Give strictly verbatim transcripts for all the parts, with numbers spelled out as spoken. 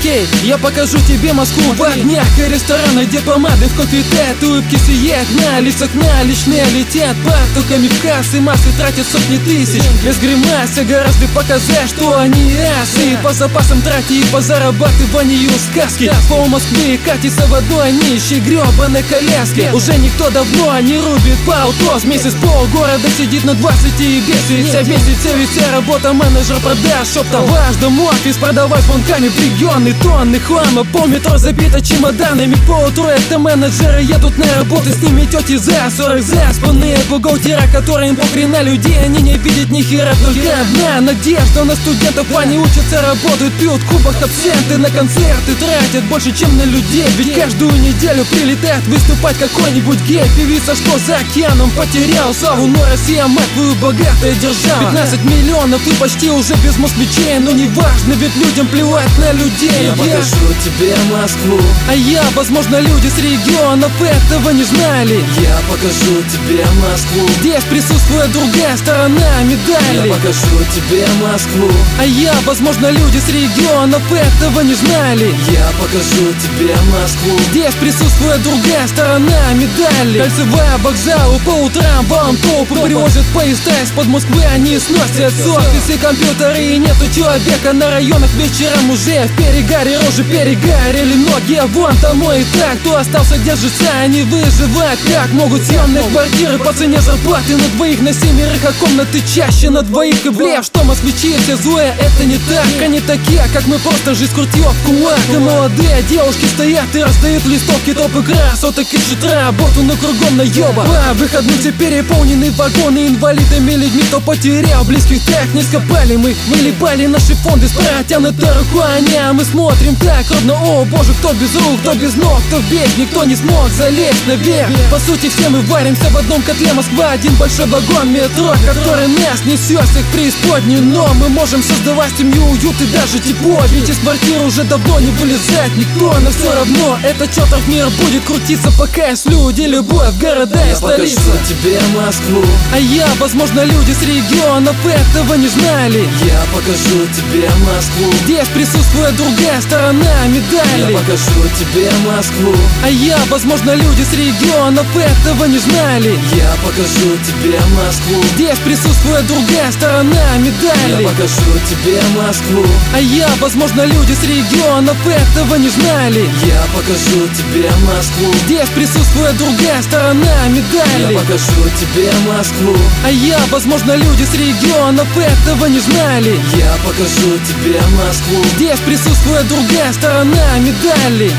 детей. Я покажу тебе Москву в огнях и ресторанах, где помады в кофе тает, улыбки сияют на лицах, наличные летят потоками в кассы, массы тратят сотни тысяч. Без гримасы гораздо показать, что они асы. По запасам трати и по зарабатыванию сказки. По Москве катится водой, нищие гребаной коляски. Уже никто давно не рубит полтос. Месяц полгорода сидит на двадцати и бесится. Бесится ведь вся работа менеджер продаж. Чтоб-то в каждом офис продавать звонками миллионы тонны хлама. Пол метро забито чемоданами. По утру это менеджеры едут на работу. С ними тети за сорок заспанные бухгалтера, которые им похрена людей. Они не видят ни хера, только одна надежда на студентов. Они учатся, работают, пьют кубок абсенты, на концерты тратят больше, чем на людей. Ведь каждую неделю прилетает выступать какой-нибудь гей. Певица, что за океаном потерял славу, но Россия, мать твою, богатая держава. Пятнадцать миллионов и почти уже без москвичей. Но не важно, ведь людям плевать на людей. Я покажу тебе Москву, а я, возможно, люди с регионов этого не знали. Я покажу тебе Москву, здесь присутствует другая сторона медали. Я покажу тебе Москву, а я, возможно, люди с регионов этого не знали. Я покажу тебе Москву, здесь присутствует другая сторона медали. Кольцевая, вокзал, по утрам вам толпы привозят поезда из-под Москвы, они сносят офисы, компьютеры, и нету человека на районах. Вечером уже в перегаре, рожи перегорели, ноги, а вон тому и так. Кто остался, держится, они выживают. Как могут съемные квартиры по цене зарплаты на двоих, на семерых, а комнаты чаще на двоих. И блев, что москвичи все злые, это не так. Они такие, как мы, просто жизнь скрутила в кулак. И молодые девушки стоят и раздают листовки, толпы красоток ищут работу, но кругом наеба. По выходным все переполнены вагоны инвалидами, людьми, кто потерял близких, так не скопали. Мы вылипали наши фонды с протянутой рукой, а мы смотрим так ровно, о боже, кто без рук, кто без ног, кто в бег, никто не смог залезть наверх. По сути все мы варимся в одном котле. Москва один большой вагон метро, который нас несет всех в преисподнюю. Но мы можем создавать семью, уют и даже тепло. Ведь из квартиры уже давно не вылезает никто. Но все равно этот чертов мир будет крутиться, пока есть люди, любовь, города и столица. Я покажу тебе Москву, а я, возможно, люди с регионов этого не знали. Я покажу тебе Москву, здесь присутствует другая сторона медали. Я покажу тебе Москву, а я, возможно, люди с регионов этого не знали. Я покажу тебе Москву, здесь присутствует другая сторона медали. Я покажу тебе Москву, а я, возможно, люди с регионов этого не знали. Я покажу тебе Москву, здесь присутствует другая сторона медали. Я покажу тебе Москву, а я, возможно, люди с регионов этого не знали. Я покажу тебе Москву, здесь присутствует другая сторона медали.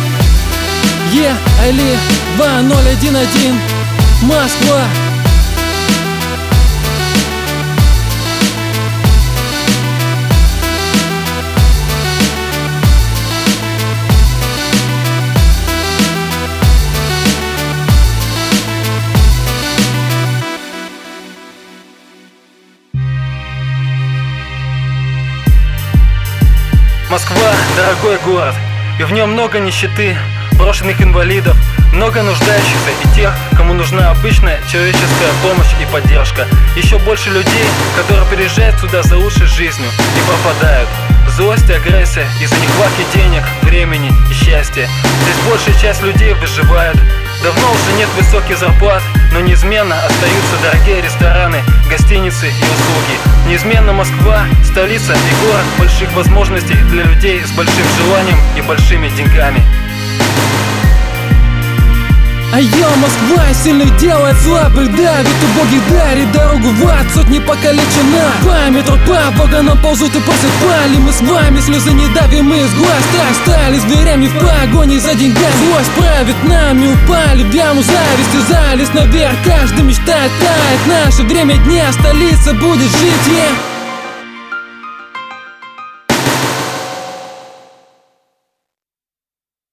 Е, Али, два ноль один один, Москва. Москва – дорогой город, и в нем много нищеты, брошенных инвалидов, много нуждающихся и тех, кому нужна обычная человеческая помощь и поддержка. Еще больше людей, которые приезжают сюда за лучшей жизнью и пропадают. Злость и агрессия из-за нехватки денег, времени и счастья. Здесь большая часть людей выживает. Давно уже нет высоких зарплат, но неизменно остаются дорогие рестораны, гостиницы и услуги. Неизменно Москва – столица и город больших возможностей для людей с большим желанием и большими деньгами. А я, Москва, сильных делает слабых, давит, убогих дарит дорогу в ад, сотни покалечена. По метро, по вагонам ползут и просят пали. Мы с вами слезы не давим из глаз, так стали зверями в погоне за деньгами. Злость правит нами, упали в яму зависти, залез наверх, каждый мечтает тает. Наше время дня, столица будет жить, yeah.